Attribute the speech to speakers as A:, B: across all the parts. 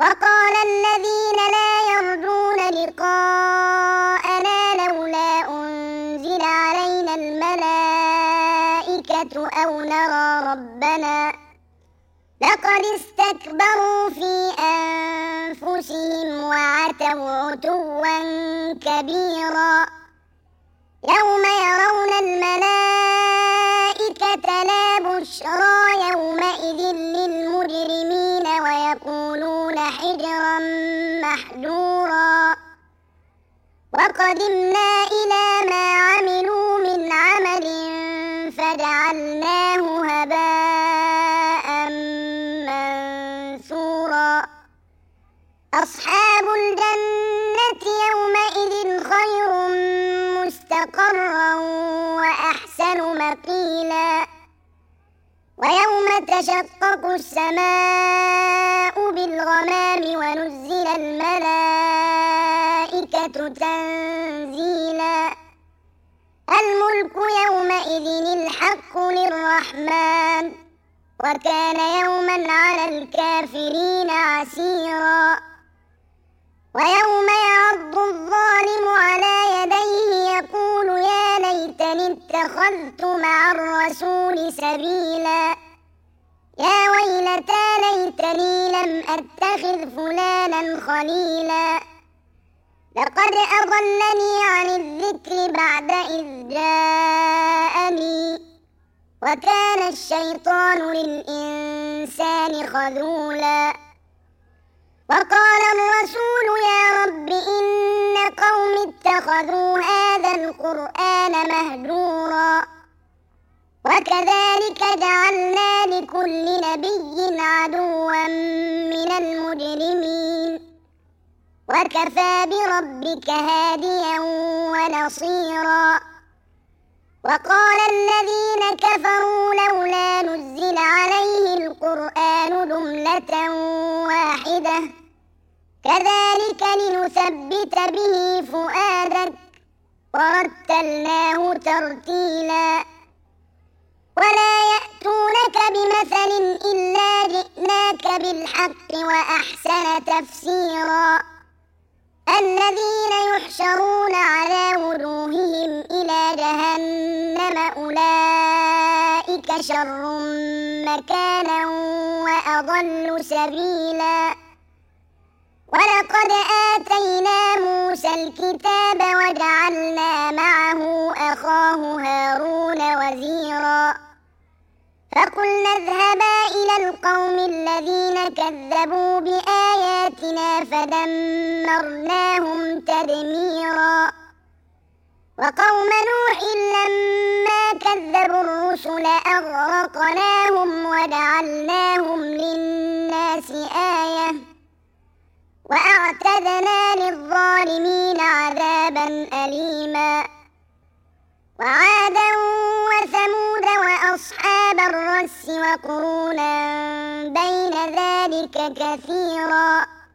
A: وقال الذين لا يرجون لقاءنا لولا أنزل علينا الملائكة أو نرى ربنا لقد استكبروا في أنفسهم وعتوا عتوا كبيرا يوم يرون الملائكة لا بشرى يومئذ للمجرمين ويقولون حجرا محجورا وقدمنا إلى ما عملوا من عمل فجعلناه هباء منثورا أصحاب الجنة يومئذ خير مستقرا وأحسن مقيلا ويوم تشقق السماء بالغمام ونزل الملائكة تنزيلا الملك يومئذ الحق للرحمن وكان يوما على الكافرين عسيرا ويوم يعض الظالم على يديه يقول يا ليتني اتخذت مع الرسول سبيلا يا ويلتى ليتني لم أتخذ فلانا خليلا لقد أضلني عن الذكر بعد إذ جاءني وكان الشيطان للإنسان خذولا وقال الرسول يا رب إن قوم اتخذوا هذا القرآن مهجورا وكذلك جعلنا لكل نبي عدوا من المجرمين وكفى بربك هاديا ونصيرا وقال الذين كفروا لولا نزل عليه القرآن جملة واحدة كذلك لنثبت به فؤادك ورتلناه ترتيلا ولا يأتونك بمثل إلا جئناك بالحق وأحسن تفسيرا الذين يحشرون على وجوههم إلى جهنم أولئك شر مكانا وأضل سبيلا ولقد آتينا موسى الكتاب وجعلنا معه أخاه هارون وزيرا فقلنا اذهبا إلى القوم الذين كذبوا بآياتنا فدمرناهم تدميرا وقوم نوح لما كذبوا الرسل أغرقناهم وجعلناهم للناس آية وأعتدنا للظالمين عذابا أليما وعادا وثمود وأصحاب الرس وقرونا بين ذلك كثيرا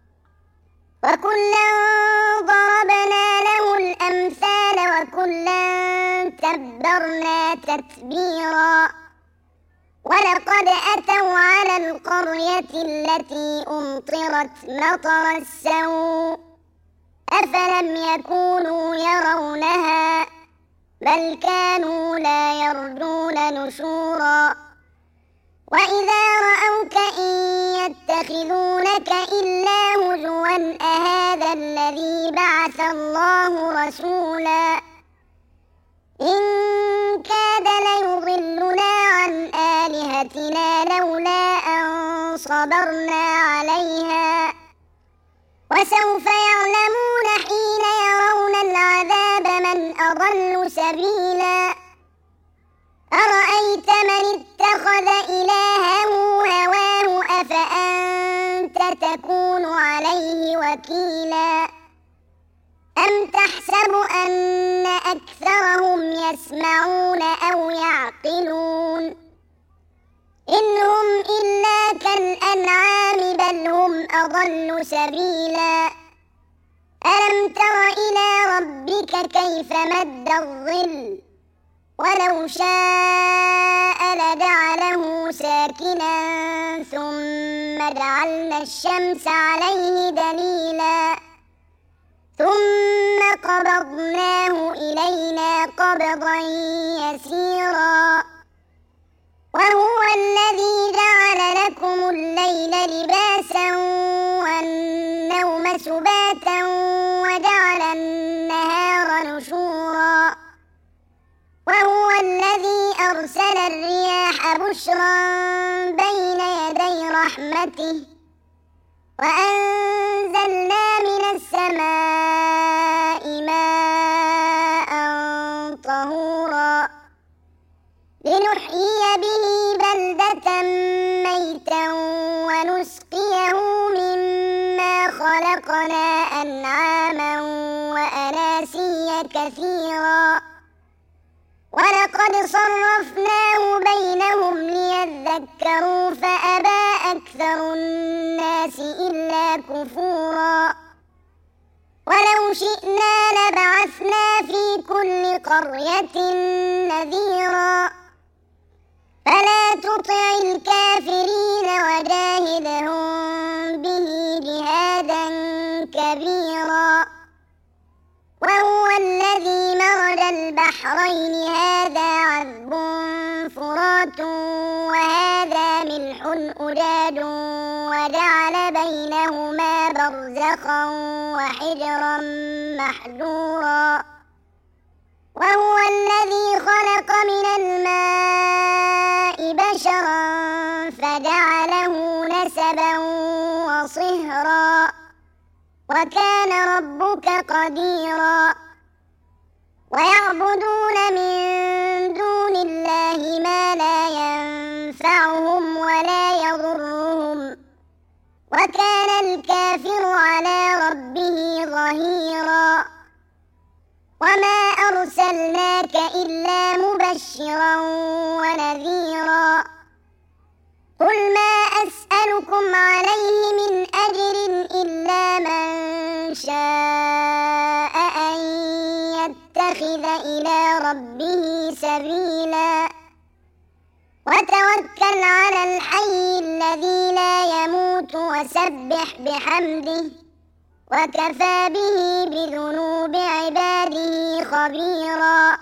A: وكلا ضربنا له الأمثال وكلا تبرنا تتبيرا ولقد أتوا على القرية التي أمطرت مطر السوء أفلم يكونوا يرونها بل كانوا لا يرجون نشورا وإذا رأوك إن يتخذونك إلا هزوا أهذا الذي بعث الله رسولا إن كاد ليضلنا عن آلهتنا لولا أن صبرنا عليها وسوف يعلمون حين يرون العذاب من أضل سبيلا أرأيت من اتخذ إلهه هواه أفأنت تكون عليه وكيلا أم تحسب أن أكثرهم يسمعون أو يعقلون إن هم إلا كالأنعام بل هم أضل سبيلا ألم تر إلى ربك كيف مد الظل ولو شاء لجعله ساكنا ثم جعلنا الشمس عليه دليلا ثم قبضناه إلينا قبضا يسيرا وهو الذي جعل لكم الليل لباسا والنوم سباتا وجعل النهار نشورا وهو الذي أرسل الرياح بشرا بين يدي رحمته وأنزلنا من السماء ماء طهورا لنحيي به بلدة ميتا ونسقيه مما خلقنا أنعاما وأناسيا كثيرا ولقد صرفناه بينهم ليذكروا فأبى أكثر الناس إلا كفورا ولو شئنا لبعثنا في كل قرية نذيرا فلا تطع الكافرين وجاهدهم به جهادا كبيرا وهو الذي مرج البحرين هذا عذب فرات وهذا ملح أجاج وجعل بينهما برزخا وحجرا محجورا وهو الذي خلق من الماء بشرا فجعله نسبا وصهرا وكان ربك قديرا ويعبدون من دون الله ما لا ينفعهم ولا يضرهم وكان الكافر على ربه ظهيرا وما أرسلناك إلا مبشرا ونذيرا قل ما أسألكم عليه من أجر إلا من شاء أن يتخذ إلى ربه سبيلا وتوكل على الحي الذي لا يموت وسبح بحمده وكفى به بذنوب عباده خبيرا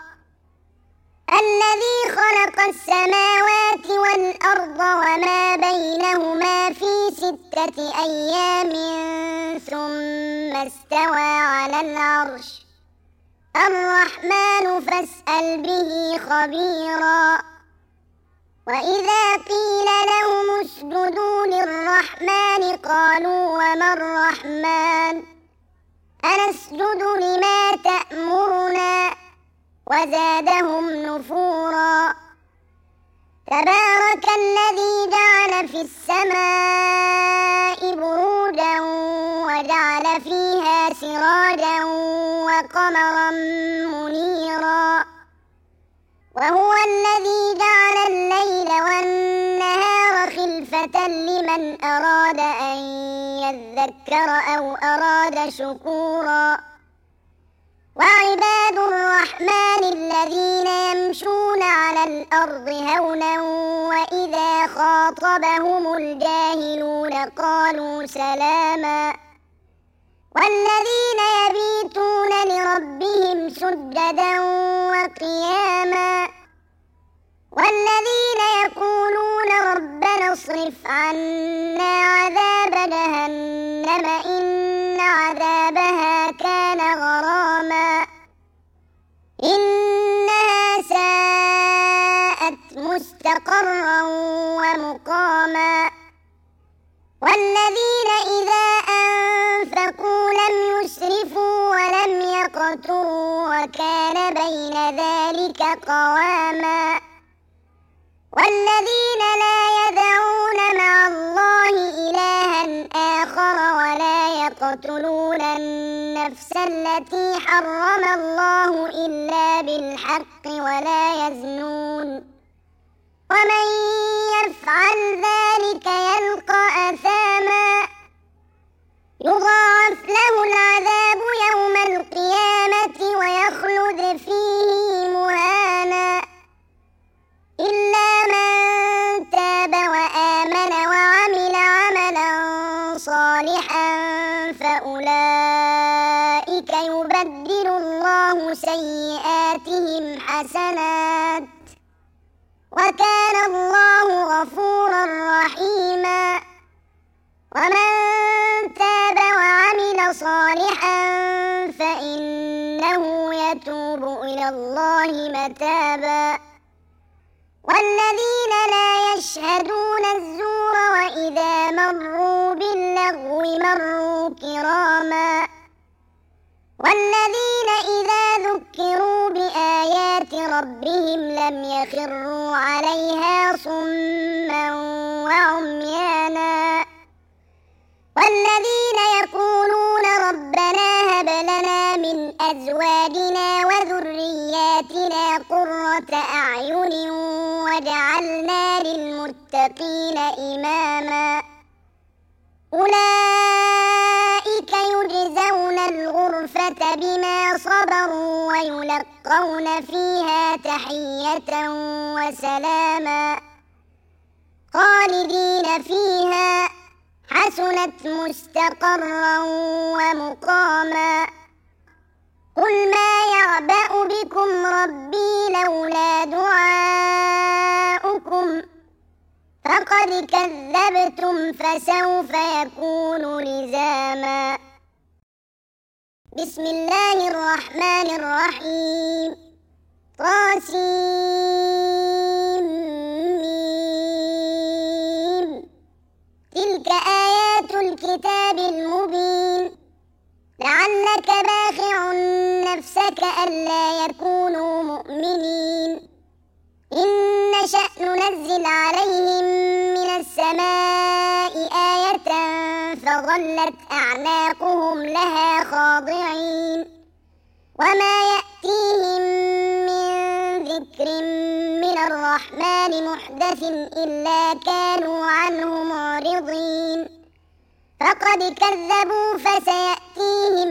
A: الذي خلق السماوات والأرض وما بينهما في 6 أيام ثم استوى على العرش الرحمن فاسأل به خبيرا وإذا قيل لهم اسجدوا للرحمن قالوا وما الرحمن أنسجد لما تأمرنا وزادهم نفورا تبارك الذي جعل في السماء بروجا وجعل فيها سراجا وقمرا منيرا وهو الذي جعل الليل والنهار خلفة لمن أراد أن يذكر أو أراد شكورا وعباد الرحمن الذين يمشون على الأرض هونا وإذا خاطبهم الجاهلون قالوا سلاما والذين يبيتون لربهم سجدا وقياما والذين يقولون ربنا اصرف عنا عذاب جهنم إن عذابها كان غراما إنها ساءت مستقرا ومقاما والذين إذا أنفقوا لم يسرفوا ولم يقتروا وكان بين ذلك قواما والذين لا يدعون مع الله إلها آخر ولا يقتلون النفس التي حرم الله إلا بالحق ولا يزنون ومن يفعل ذلك يلقى أثاما يضاعف له العذاب يوم القيامة ويخلد فيه مهانا صالحا فأولئك يبدل الله سيئاتهم حسنات وكان الله غفورا رحيما. ومن تاب وعمل صالحا فإنه يتوب إلى الله متابا. والذين لا يشهدون الزور وإذا مروا باللغو مروا كراما. والذين إذا ذكروا بآيات ربهم لم يخروا عليها صما وعميانا. والذين يقولون ربنا هب لنا من أزواجنا وذرياتنا قرة أعين وجعلنا للمتقين إماما. أولئك يجزون الغرفة بما صبروا ويلقون فيها تحية وسلاما خالدين فيها حسنت مستقرا ومقاما. قل ما يعبأ بكم ربي لولا دعاؤكم فقد كذبتم فسوف يكون لزاما. بسم الله الرحمن الرحيم. طاسيم. تلك آيات الكتاب المبين. لعلك باخع نفسك ألا يكونوا مؤمنين. إن نشأ ننزل عليهم من السماء آية فظلت أعناقهم لها خاضعين. وما يأتيهم من ذكر من الرحمن محدث إلا كانوا عنه معرضين. فقد كذبوا فسيأتيهم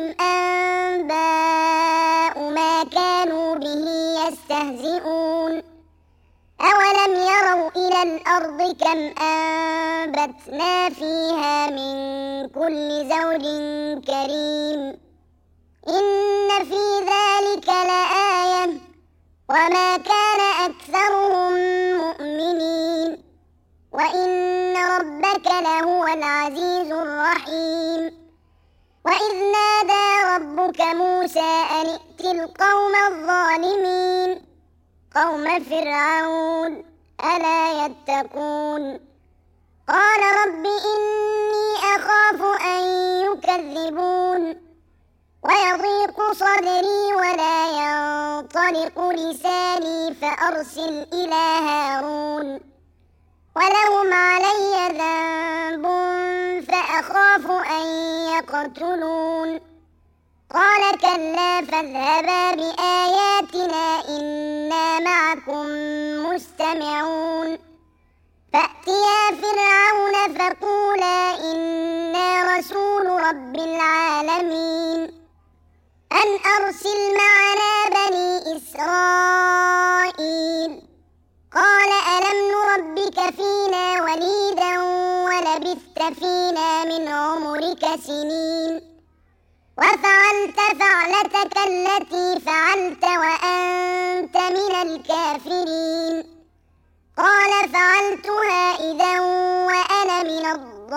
A: أنباء ما كانوا به يستهزئون. أولم يروا إلى الأرض كم أنبتنا فيها من كل زوج كريم. إن في ذلك لآية وما كان أكثرهم مؤمنين وإن ربك لهو العزيز الرحيم. وإذ نادى ربك موسى أن ائت القوم الظالمين قوم فرعون ألا يتقون. قال رب إني أخاف أن يكذبون ويضيق صدري ولا ينطلق لساني فأرسل إلى هارون ولهم علي ذنب فأخاف أن يقتلون. قال كلا فاذهبا بآياتنا إنا معكم مستمعون. فأتيا فرعون فقولا إنا رسول رب العالمين أن أرسل معنا بني إسرائيل. قال ألم نربك فينا وليدا ولبثت فينا من عمرك سنين وفعلت فعلتك التي فعلت وأنت من الكافرين. قال فعلتها إذا وأنا من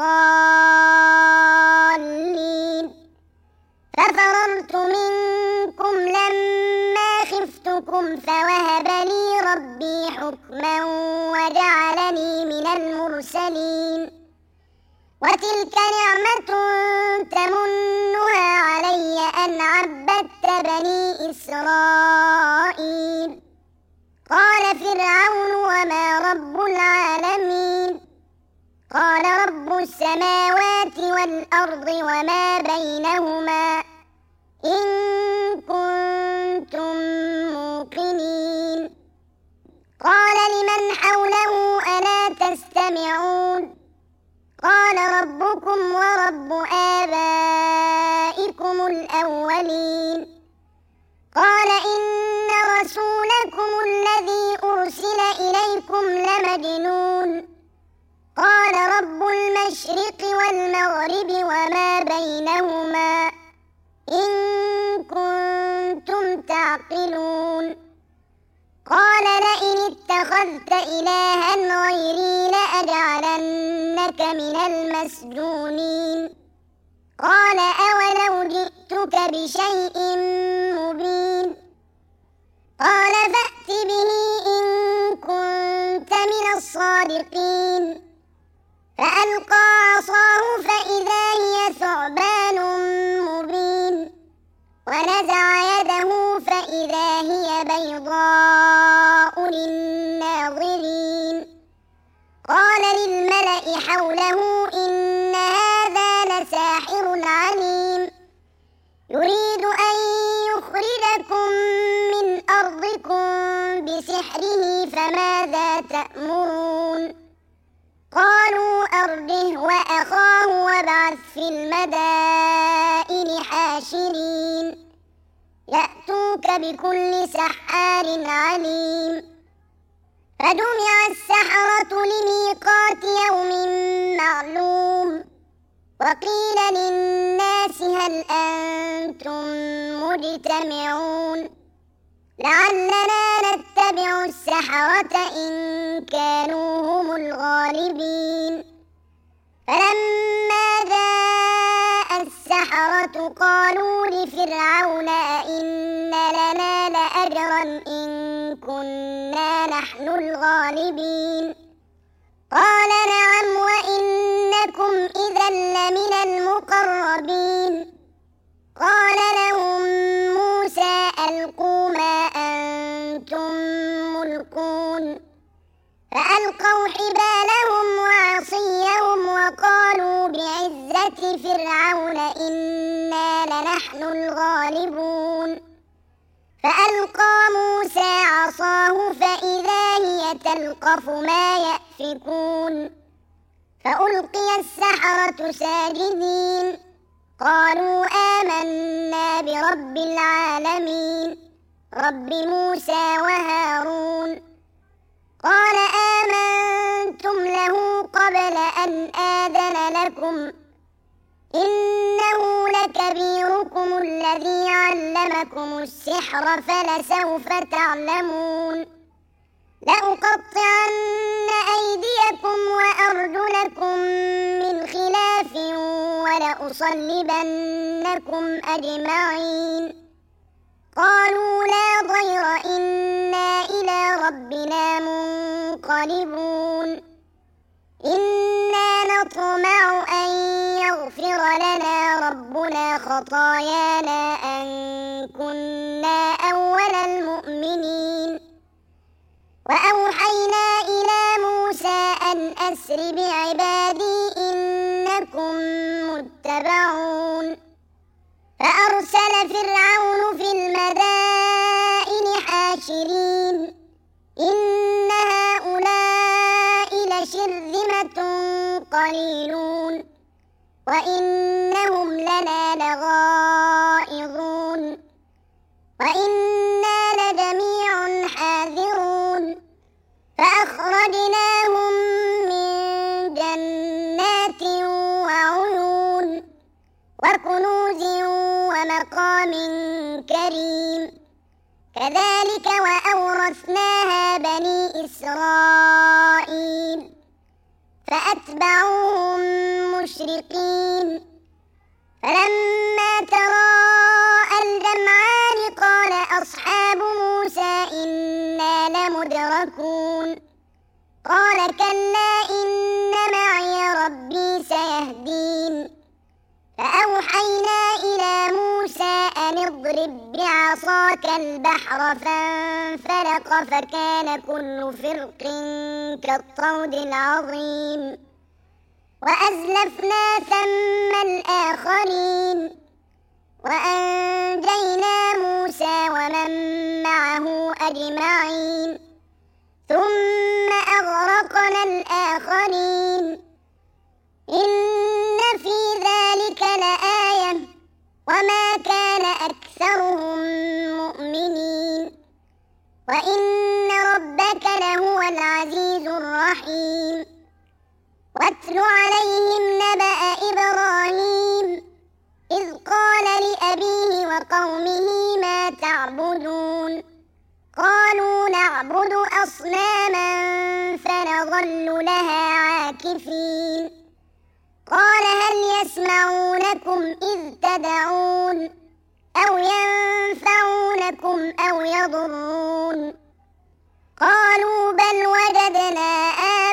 A: الضالين. ففررت منكم لما خفتكم فوهب لي ربي حكما وجعلني من المرسلين. وتلك نعمة تمنها علي أن عبدت بني إسرائيل. قال فرعون وما رب العالمين. قال رب السماوات والأرض وما بينهما إن كنتم موقنين. قال لمن حوله ألا تستمعون. قال ربكم ورب آبائكم الأولين. قال إن رسولكم الذي أرسل إليكم لمجنون. قال قال رب المشرق والمغرب وما بينهما إن كنتم تعقلون قال لئن اتخذت إلها غيري لأجعلنك من المسجونين قال أولو جئتك بشيء مبين قال فأت به إن كنت من الصادقين فألقى عصاه فإذا هي ثعبان مبين ونزع يده فإذا هي بيضاء للناظرين قال للملأ حوله إن هذا لساحر عليم يريد أن يخرجكم من أرضكم بسحره فماذا تأمرون قالوا أرجه وأخاه وابعث في المدائن حاشرين يأتوك بكل سحار عليم فجمع السحرة لميقات يوم معلوم وقيل للناس هل أنتم مجتمعون لعلنا نتبع السحرة إن كانوا هم الغالبين فلما جاء السحرة قالوا لفرعون أئن لنا لأجرا إن كنا نحن الغالبين قال نعم وإنكم إذا لمن المقربين قال لهم موسى ألقوا ما أنتم ملقون فألقوا حبالهم وعصيهم وقالوا بعزة فرعون إنا لنحن الغالبون فألقى موسى عصاه فإذا هي تلقف ما يأفكون فألقي السحرة ساجدين قالوا آمنا برب العالمين رب موسى وهارون قال آمنتم له قبل أن آذن لكم إنه لكبيركم الذي علمكم السحر فلسوف تعلمون لأقطعن أيديكم وأرجلكم من خلاف ولأصلبنكم أجمعين قالوا لا ضير إنا إلى ربنا منقلبون إنا نطمع أن يغفر لنا ربنا خطايانا أن كنا أول المؤمنين وأوحينا إلى موسى أن أسر بعبادي إنكم متبعون فأرسل فرعون في المدائن حاشرين إن هؤلاء لشرذمة قليلون وإنهم لنا لغائظون وإنا لجميع حاذرون فأخرجناهم من جنات وعيون وكنوز ومقام كريم كذلك وأورثناها بني إسرائيل فأتبعوهم مشرقين فلما تراءى الجمعان قال أصحاب موسى إنا لمدركون قال كلا إن معي ربي سيهدين فأوحينا إلى موسى أن اضرب بعصاك البحر فانفلق فكان كل فرق كالطود العظيم وأزلفنا ثم الآخرين وأنجينا موسى ومن معه أجمعين ثم أغرقنا الآخرين إن في ذلك لآية وما كان أكثرهم مؤمنين وإن ربك لهو العزيز الرحيم واتل واتل عليهم نبأ إبراهيم إذ قال لأبيه وقومه ما تعبدون قالوا نعبد أصناما فنظل لها عاكفين قال هل يسمعونكم إذ تدعون أو ينفعونكم أو يضرون قالوا بل وجدنا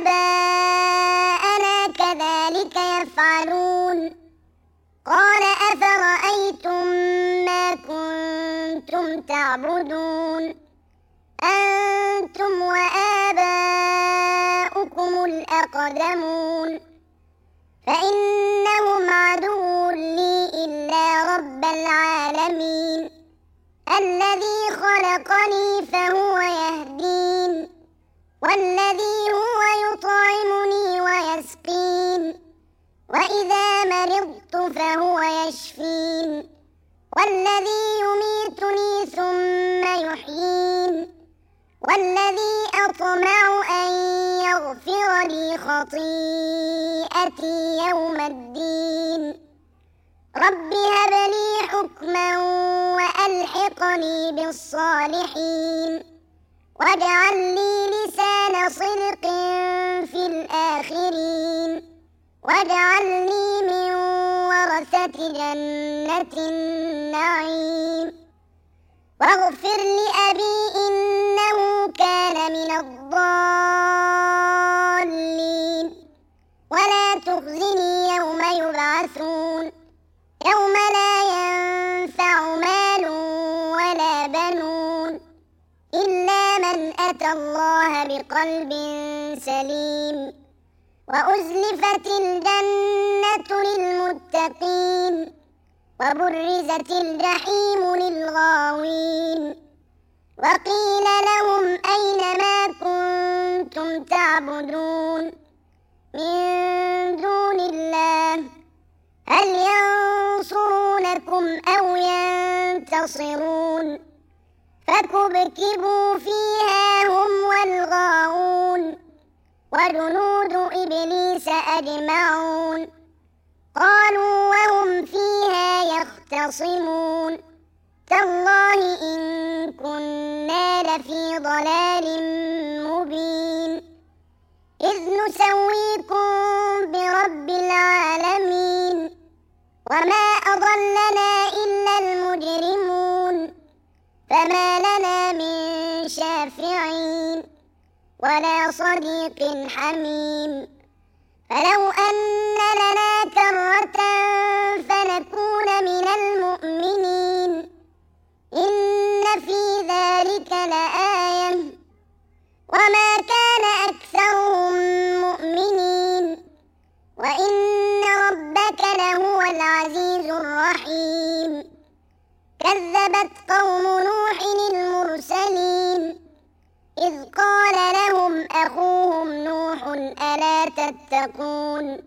A: آباءنا كذلك يفعلون قال أفرأيتم ما كنتم تعبدون أنتم وآباؤكم الأقدمون فإنهم عدو لي إلا رب العالمين الذي خلقني فهو يهدين والذي هو يطعمني ويسقين وإذا مرضت فهو يشفين والذي يميتني ثم يحيين والذي أطمع أن يغفر لي خطيئتي يوم الدين رب هب لي حكما وألحقني بالصالحين واجعل لي لسان صدق في الآخرين واجعلني من ورثة جنة النعيم واغفر لأبي إنه كان من الضالين ولا تخزني يوم يبعثون يوم لا ينفع مال ولا بنون إلا من أتى الله بقلب سليم وأزلفت الجنة للمتقين وبرزت الجحيم للغاوين وقيل لهم أين ما كنتم تعبدون من دون الله هل ينصرونكم أو ينتصرون فكبكبوا فيها هم والغاوون وجنود إبليس أجمعون قالوا وهم فيها يختصمون تالله إن كنا لفي ضلال مبين إذ نسويكم برب العالمين وما أضلنا إلا المجرمون فما لنا من شافعين ولا صديق حميم فلو أن لنا كرة فنكون من المؤمنين إن في ذلك لآية وما كان أكثرهم مؤمنين وإن ربك لهو العزيز الرحيم كذبت قوم نوح المرسلين إذ قال لهم أخوهم نوح ألا تتقون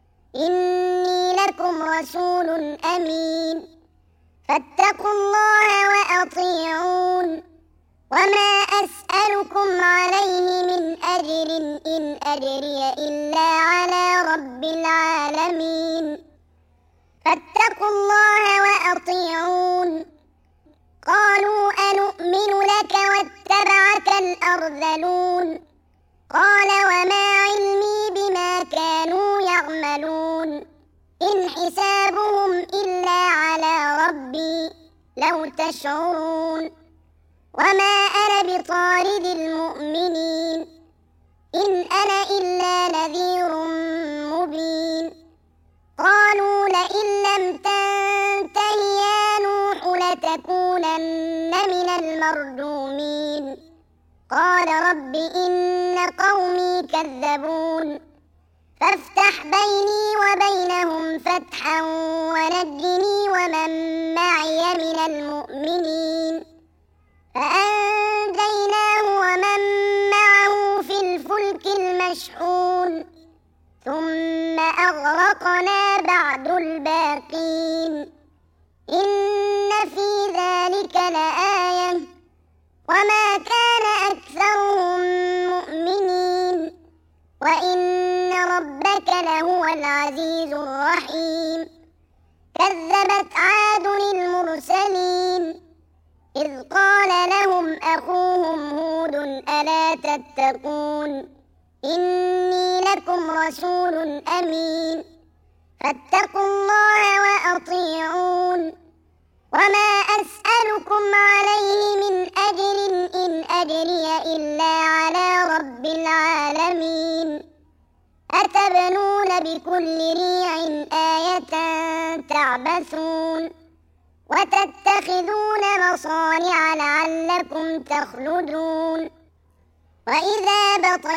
A: إني لكم رسول أمين فاتقوا الله وأطيعون وما أسألكم عليه من أجر إن أجري إلا على رب العالمين فاتقوا الله وأطيعون قالوا أنؤمن لك واتبعك الأرذلون قال وما علمي بما كانوا يعملون إن حسابهم إلا على ربي لو تشعرون وما أنا بطارد المؤمنين إن أنا إلا نذير مبين قالوا لئن لم تنته يا نوح لتكونن من المرجومين قال رب إن قومي كذبون فافتح بيني وبينهم فتحا ونجني ومن معي من المؤمنين فأنجيناه ومن معه في الفلك المشحون ثم أغرقنا بعد الباقين إن في ذلك لآية وما كان أكثرهم مؤمنين وإن ربك لهو العزيز الرحيم كذبت عاد المرسلين إذ قال لهم أخوهم هود ألا تتقون إني لكم رسول أمين فاتقوا الله وأطيعون وما أسألكم عليه من أجر إن أجري إلا على رب العالمين أتبنون بكل ريع آية تعبثون وتتخذون مصانع لعلكم تخلدون وإذا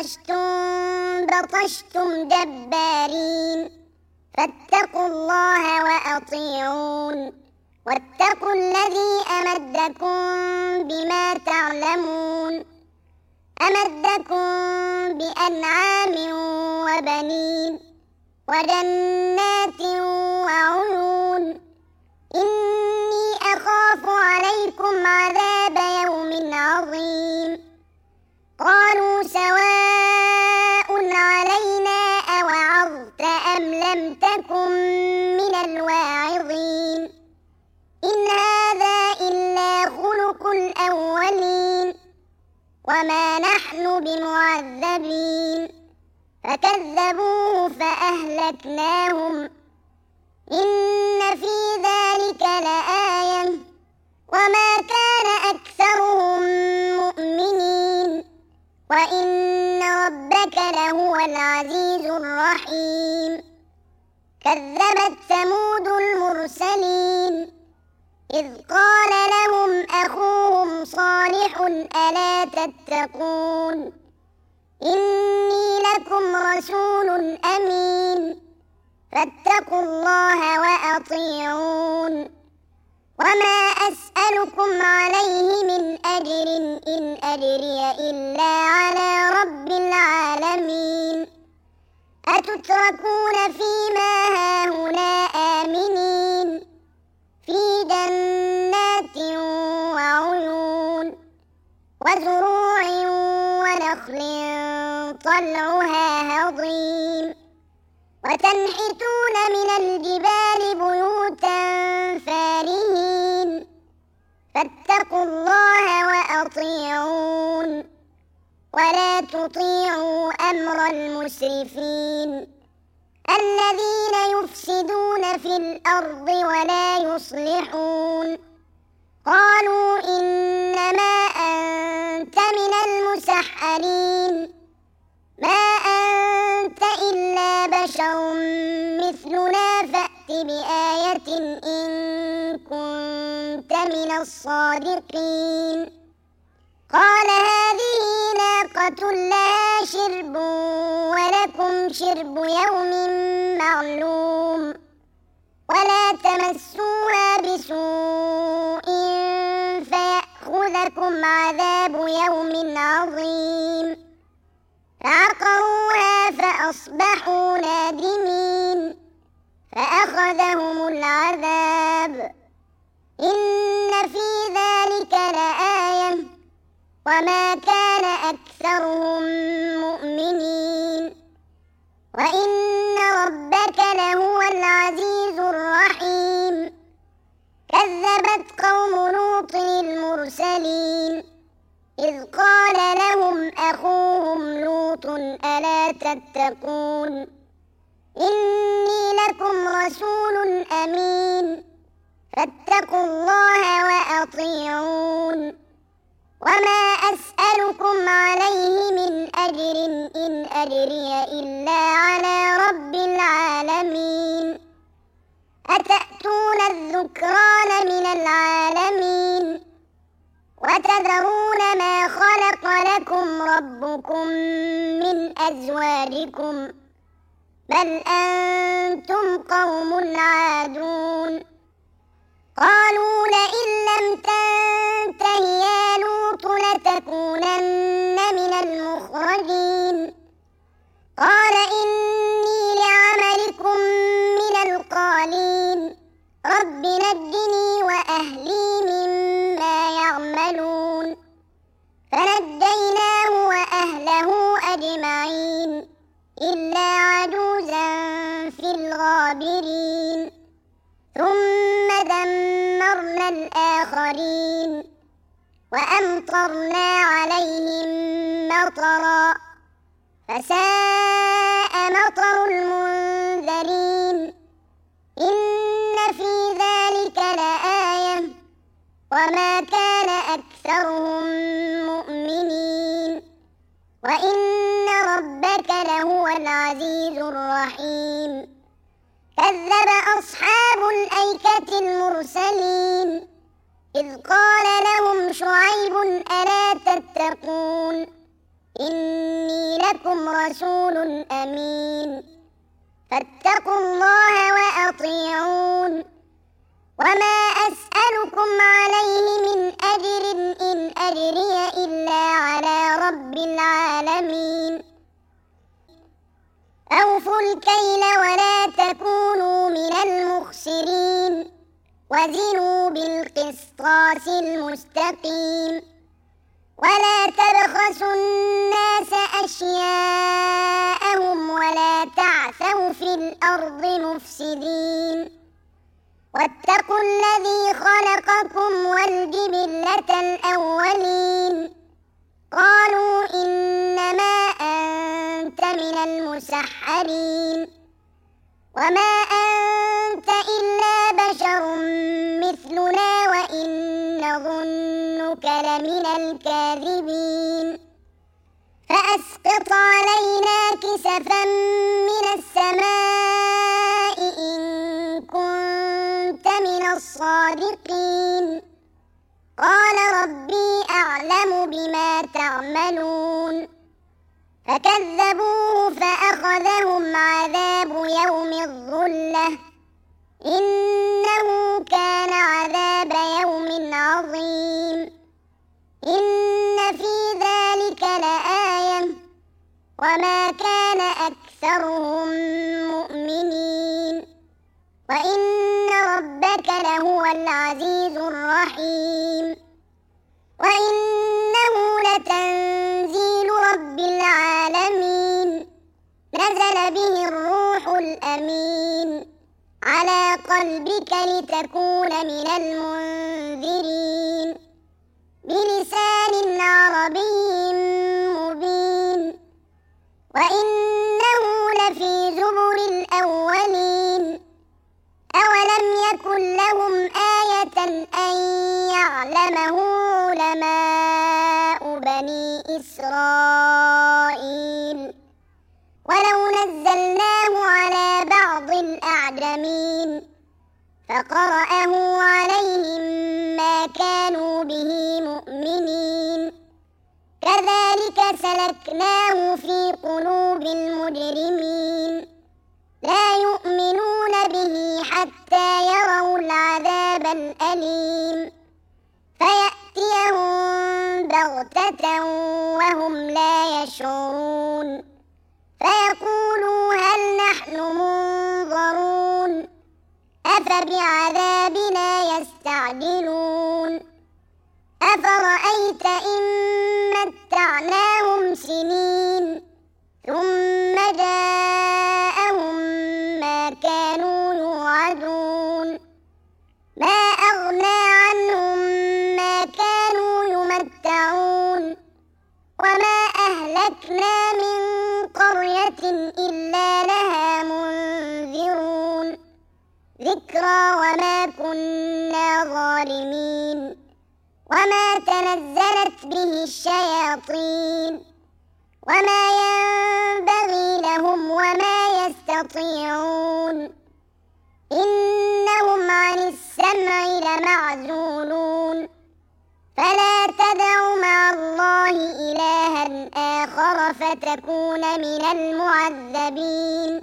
A: بطشتم جبارين فاتقوا الله وأطيعون واتقوا الذي أمدكم بما تعلمون أمدكم بأنعام وبنين وجنات وعيون إني أخاف عليكم عذاب يوم عظيم قالوا سواء علينا أوعظت أم لم تكن من الواعظين إن هذا إلا خلق الأولين وما نحن بمعذبين فكذبوه فأهلكناهم إن في ذلك لآية وما كان أكثرهم مؤمنين وإن ربك لهو العزيز الرحيم كذبت ثمود المرسلين إذ قال لهم أخوهم صالح ألا تتقون إني لكم رسول أمين فاتقوا الله وأطيعون وما أسألكم عليه من أجر إن أجري إلا على رب العالمين أتتركون فيما هاهنا آمنين في جنات وعيون وزروع ونخل طلعها هضيم وتنحتون من الجبال بيوتا فارهين فاتقوا الله وأطيعون ولا تطيعوا أمر المسرفين الذين يفسدون في الأرض ولا يصلحون قالوا إنما أنت من المسحرين ما أنت إلا بشر مثلنا فأت بآية إن كنت من الصادقين قال هذه ناقة لها شرب ولكم شرب يوم معلوم ولا تمسوها بسوء فيأخذكم عذاب يوم عظيم فعقروها فأصبحوا نادمين فأخذهم العذاب إن في ذلك لآية وما كان أكثرهم مؤمنين وإن ربك لهو العزيز الرحيم كذبت قوم لوط المرسلين إذ قال لهم أخوهم لوط ألا تتقون إني لكم رسول أمين فاتقوا الله وأطيعون وما أسألكم عليه من أجر إن أجري إلا على رب العالمين أتأتون الذكران من العالمين وتذرون ما خلق لكم ربكم من أزواجكم بل أنتم قوم عادون قالوا لئن لم تنته يا لوط لتكونن من المخرجين قال إني لعملكم من القالين رب نجني وأهلي مما يعملون فنجيناه وأهله أجمعين إلا عجوزا صابرين ثم دمرنا الآخرين وأمطرنا عليهم مطرا فساء مطر المنذرين إن في ذلك لآية وما كان أكثرهم مؤمنين وإن ربك لهو العزيز الرحيم كذب أصحاب الأيكة المرسلين إذ قال لهم شعيب ألا تتقون إني لكم رسول أمين فاتقوا الله وأطيعون وما أسألكم عليه من أجر إن أجري إلا على رب العالمين أوفوا الكيل ولا تكونوا من المخسرين وزنوا بالقسطاس المستقيم ولا تبخسوا الناس أشياءهم ولا تعثوا في الأرض مفسدين واتقوا الذي خلقكم والجبلة الأولين قالوا إنما أنت من المسحرين وما أنت إلا بشر مثلنا وإن نظنك لمن الكاذبين فأسقط علينا كسفا من السماء إن كنت من الصادقين قال ربي أعلم بما تعملون فكذبوه فأخذهم عذاب يوم الظلة إنه كان عذاب يوم عظيم إن في ذلك لآية وما كان أكثرهم مؤمنين وإن ربك لهو العزيز الرحيم وإنه لتنزيل رب العالمين نزل به الروح الأمين على قلبك لتكون من المنذرين بلسان عربي مبين وإنه لفي زبر الأولين أولم يكن لهم آية أن يعلمه علماء بني إسرائيل ولو نزلناه على بعض الأعجمين فقرأه عليهم ما كانوا به مؤمنين كذلك سلكناه في قلوب المجرمين لا يؤمنون به حتى يروا العذاب الأليم فيأتيهم بغتة وهم لا يشعرون فيقولوا هل نحن منظرون أفبعذابنا يستعجلون أفرأيت إن متعناهم سنين ثم جاءهم ما كانوا يوعدون ما أغنى عنهم ما كانوا يمتعون وما أهلكنا من قرية إلا لها منذرون ذكرى وما كنا ظالمين وما تنزلت به الشياطين وما ينبغي لهم وما يستطيعون إنهم عن السمع لمعزولون فلا تدع مع الله إلها آخر فتكون من المعذبين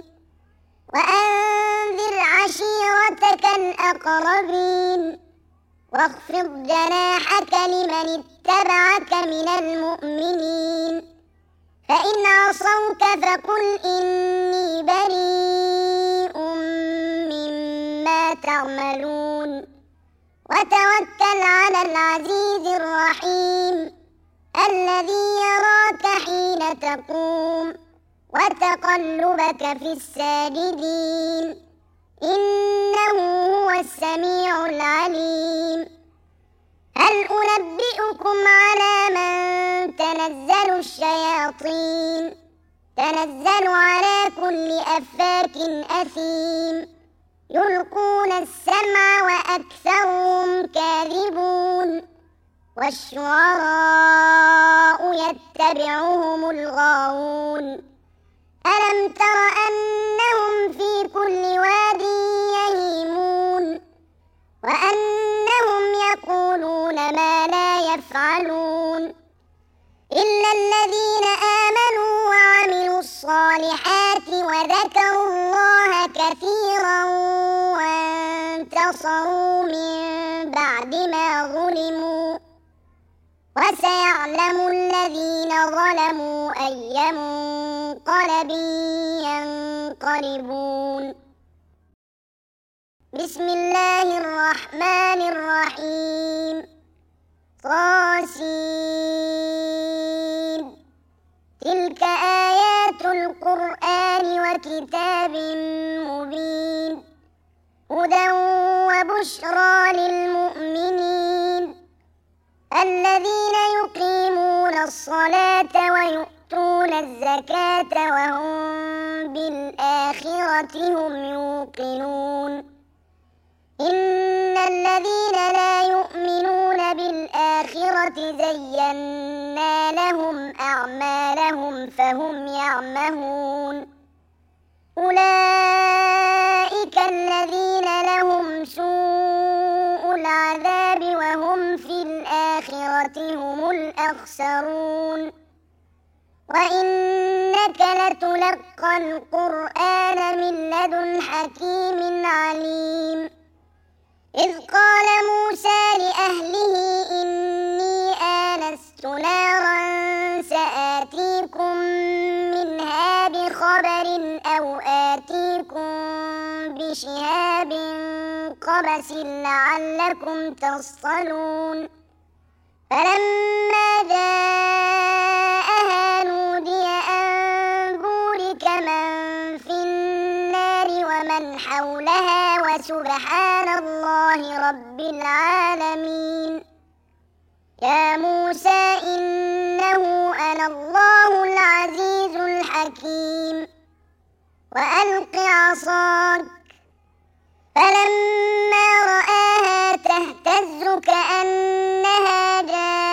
A: وأنذر عشيرتك الأقربين واخفض جناحك لمن اتبعك من المؤمنين فإن عصوك فقل إني بريء مما تعملون وتوكل على العزيز الرحيم الذي يراك حين تقوم وتقلبك في الساجدين إنه هو السميع العليم هل أنبئكم على من تنزل الشياطين تنزل على كل أفاك أثيم يلقون السمع وأكثرهم كاذبون والشعراء يتبعهم الغاوون ألم تر أنهم في كل واد يهيمون وأنهم يقولون ما لا يفعلون إلا الذين آمنوا وعملوا الصالحات وذكروا الله كثيرا وانتصروا من بعد ما ظلموا وسيعلم الذين ظلموا أي منقلب ينقلبون بسم الله الرحمن الرحيم طاسين تلك آيات القرآن وكتاب مبين هدى وبشرى للمؤمنين الذين يقيمون الصلاة ويؤتون الزكاة وهم بالآخرة هم يوقنون إن الذين لا يؤمنون بالآخرة زينا لهم أعمالهم فهم يعمهون أولئك الذين لهم سوء العذاب وهم في الآخرة هم الأخسرون وإنك لتلقى القرآن من لدن حكيم عليم إذ قال موسى لأهله إني آنست نارا سآتيكم منها بخبر أو آتيكم بشهاب قبس لعلكم تصطلون فلما جاءها نودي أن بورك من في النار ومن حولها وسبحان الله رب العالمين يا موسى إنه أنا الله العزيز الحكيم وألق عصاك فلما رآها تهتز كأنها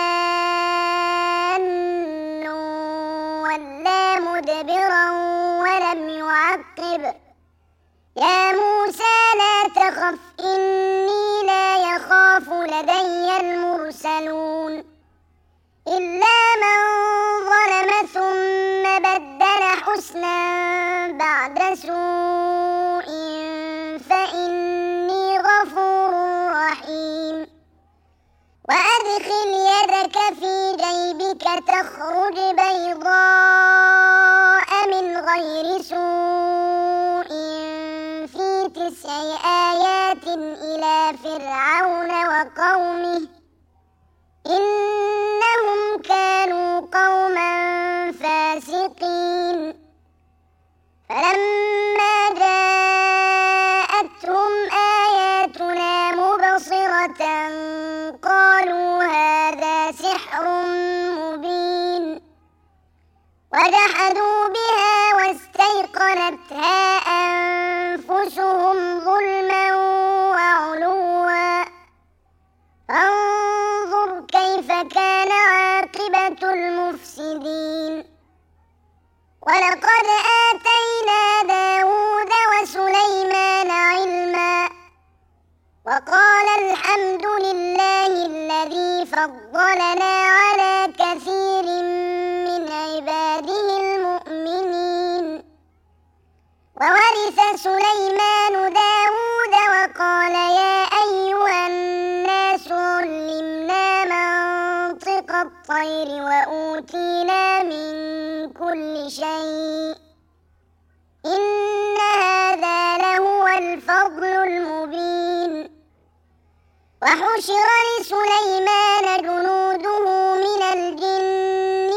A: جان ولا مدبرا ولم يعقب يا موسى لا تخف إني لا يخاف لدي المرسلون إلا من ظلم ثم بدل حسنا بعد سوء فإني غفور رحيم وأدخل يدك في جيبك تخرج بيضاء من غير سوء في 9 آيات إلى فرعون وقومه إنهم كانوا قوما فاسقين فلما جاءتهم آياتنا مبصرة قالوا هذا سحر مبين وجحدوا بها واستيقنتها أنفسهم ظلما وعلوا فانظر كيف كان عاقبة المفسدين ولقد آتينا داود وسليمان علما وقال الحمد لله الذي فضلنا على كثير من عباده المؤمنين وورث سليمان داود وقال يا أيها الناس علمنا منطق الطير وأوتينا من كل شيء إن هذا لهو الفضل المبين وحشر لسليمان جنوده من الجن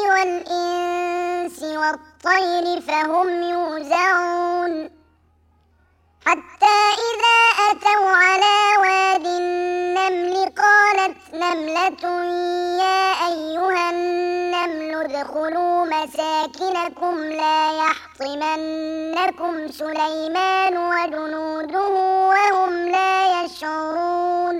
A: والإنس والطير فهم يوزعون حتى إذا أتوا على واد النمل قالت نملة يا أيها النمل ادخلوا مساكنكم لا يحطمنكم سليمان وجنوده وهم لا يشعرون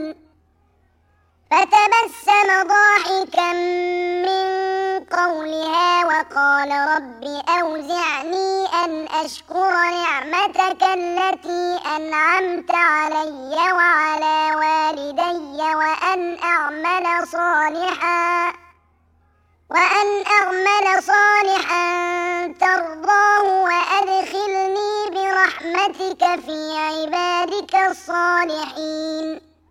A: فتبسم ضاحكا من قولها وقال رب أوزعني أن أشكر نعمتك التي أنعمت علي وعلى والدي وأن أعمل صالحا ترضاه وأدخلني برحمتك في عبادك الصالحين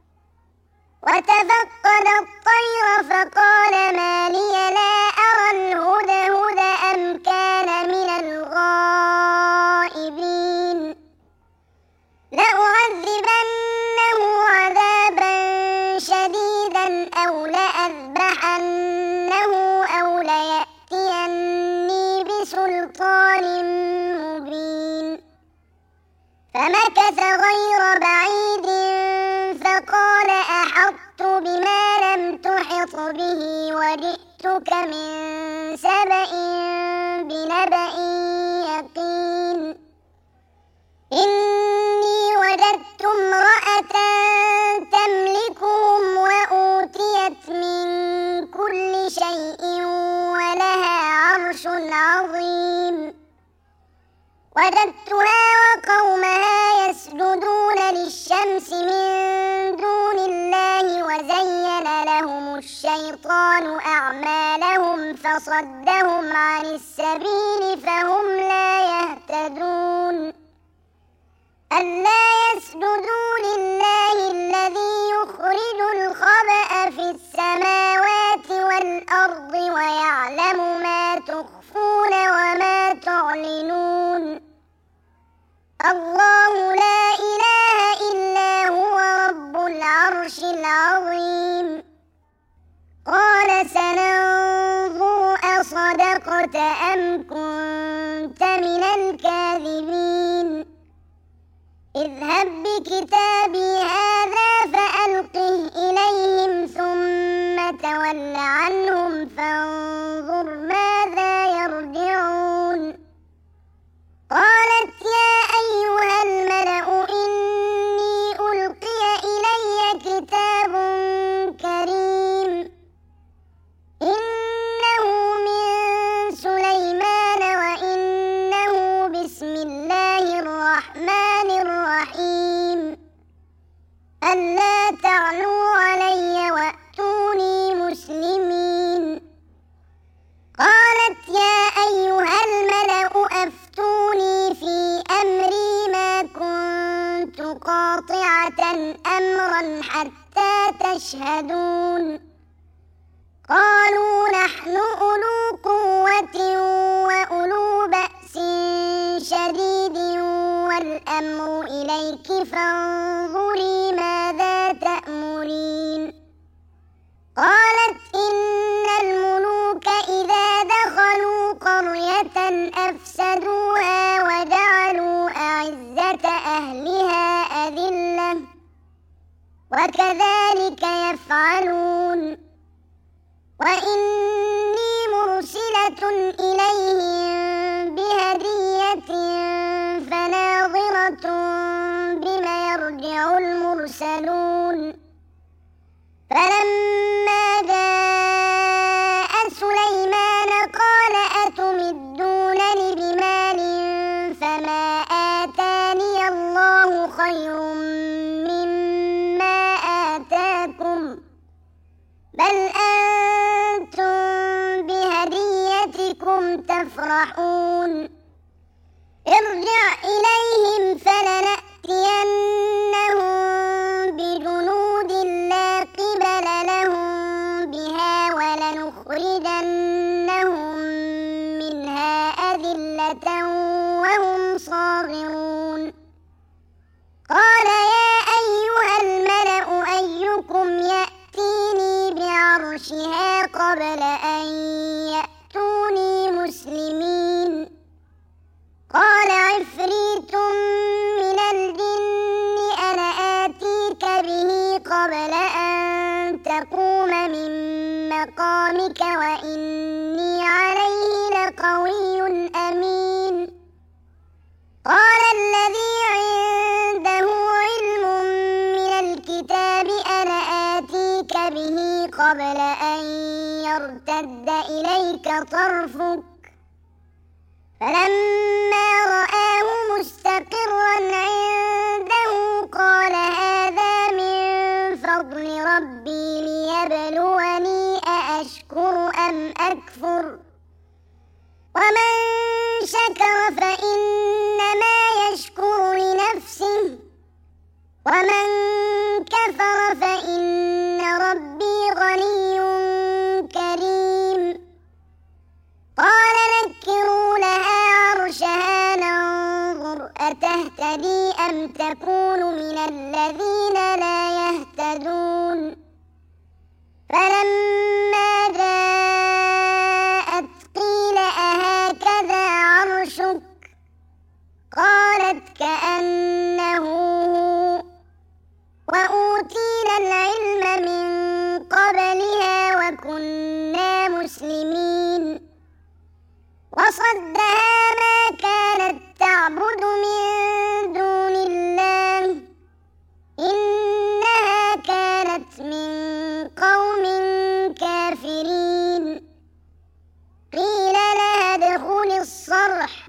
A: وتفقد الطير فقال ما لي لا أرى الهدهد أم كان من الغائبين لأعذبنه عذابا شديدا أو لأذبحنه أو ليأتيني بسلطان مبين فمكث غير بعيد فقال أحطت بما لم تحط به وجئتك من سبأ بنبأ يقين إني وجدت امرأة تملكهم وأوتيت من كل شيء ولها عرش عظيم وجدتها وقومها يسجدون للشمس من دون الله وزين لهم الشيطان أعمالهم فصدهم عن السبيل فهم لا يهتدون ألا يسجدوا لله الذي يخرج الخبأ في السماوات والأرض ويعلم ما تخفون وما تعلنون الله لا إله إلا هو رب العرش العظيم قال سننظر أصدقت أم كنت من الكاذبين اذهب بكتابي هذا فألقه إليهم ثم تول عنهم فانظر ماذا يرجعون قالت يا أيها الملأ إني ألقي إلي كتاب كريم إنه من سليمان وإنه بسم الله الرحمن الرحيم ألا تعلوا علي وأتوني مسلمين قالت يا أيها الملأ أفتوني في أمري ما كنت قاطعة أمرا حتى تشهدون قالوا نحن أولو قوة وأولو بأس شديد والأمر إليك فانظري ماذا تأمرين قالت إن الملوك إذا دخلوا قرية أفسدوها وجعلوا أعزة أهلها أذلة وكذلك يفعلون وإني مرسلة إليهم بهدية فناظرة بما يرجع المرسلون فلما جاء سليمان قال أتمدونني بمال فما آتاني الله خير مما آتاكم بل أنتم بهديتكم تفرحون ارجع إليهم فلنأتينهم بجنود لا قبل لهم بها ولنخرجنهم منها أذلة وهم صاغرون قال يا أيها الملأ أيكم يأتيني بعرشها قبل أن يأتوني مسلمين قبل أن تقوم من مقامك وإني عليه لقوي أمين. قال الذي عنده علم من الكتاب أنا آتيك به قبل أن يرتد إليك طرفك فلما رآه مستقرا عنده قال هذا من فضل ربي ليبلوني أأشكر أم أكفر ومن شكر فإنما يشكر لنفسه ومن كفر فإن ربي غني كريم. قال نكروا لها عرشها ننظر أتهتدي أم تكون من الذين لا يهتدون. فلما جاءت قيل أهكذا عرشك قالت كأنه هو وأوتينا العلم من قبلها وكنا مسلمين. وصدها ما كانت تعبد من دون الله إنها كانت من قوم كافرين. قيل لها ادخل الصرح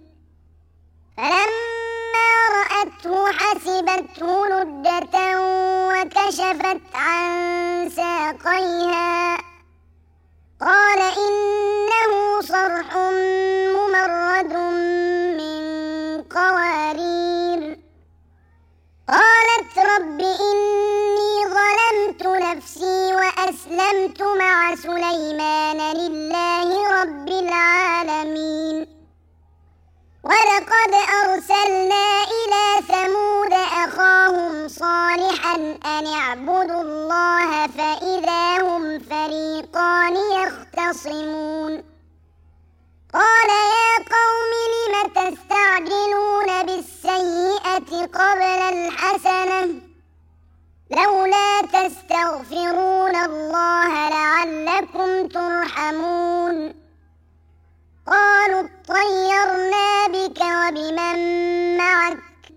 A: فلما رأته حسبته لجة وكشفت عن ساقيها قال إنه صرح ممرد من قوارير. قالت رب إني ظلمت نفسي وأسلمت مع سليمان لله رب العالمين. ولقد أرسلنا إلى ثمود أخاهم صالحا أن اعبدوا الله فإذا هم فريقان يختصمون. قال يا قوم لم تستعجلون بالسيئة قبل الحسنة لولا تستغفرون الله لعلكم ترحمون. قالوا اطيرنا بك وبمن معك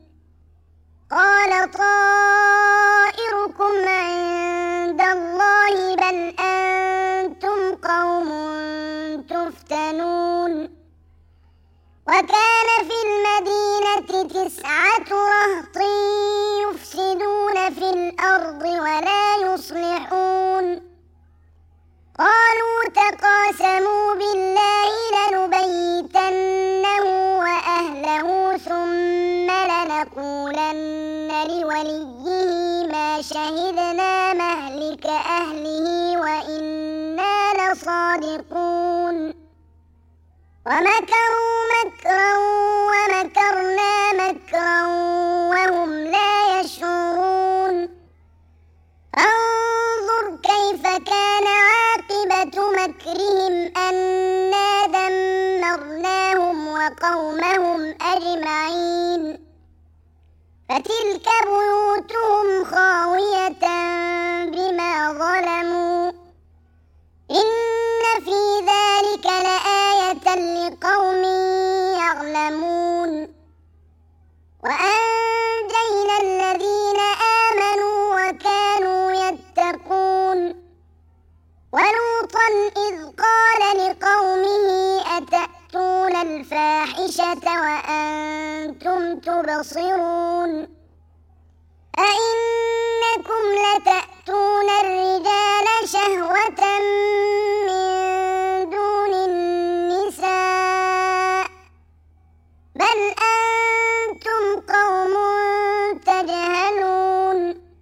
A: قال طائركم عند الله بل أنتم قوم تفتنون. وكان في المدينة 9 رهط يفسدون في الأرض ولا يصلحون. قالوا تقاسموا بالله لنبيتنه وأهله ثم لنقولن لوليه ما شهدنا مهلك أهله وإنا لصادقون. ومكروا مكرا ومكرنا مكرا وهم لا يشعرون. فانظر كيف كان عاقبة مكرهم أنا دمرناهم وقومهم أجمعين. فتلك بيوتهم خاوية بما ظلموا إن في ذلك لآية لقوم يعلمون. وأنجينا الذين آمنوا وكانوا يتقون. ولوطا إذ قال لقومه أتأتون الفاحشة وأنتم تبصرون أئنكم لتأتون الرجال شهوة من دون النساء بل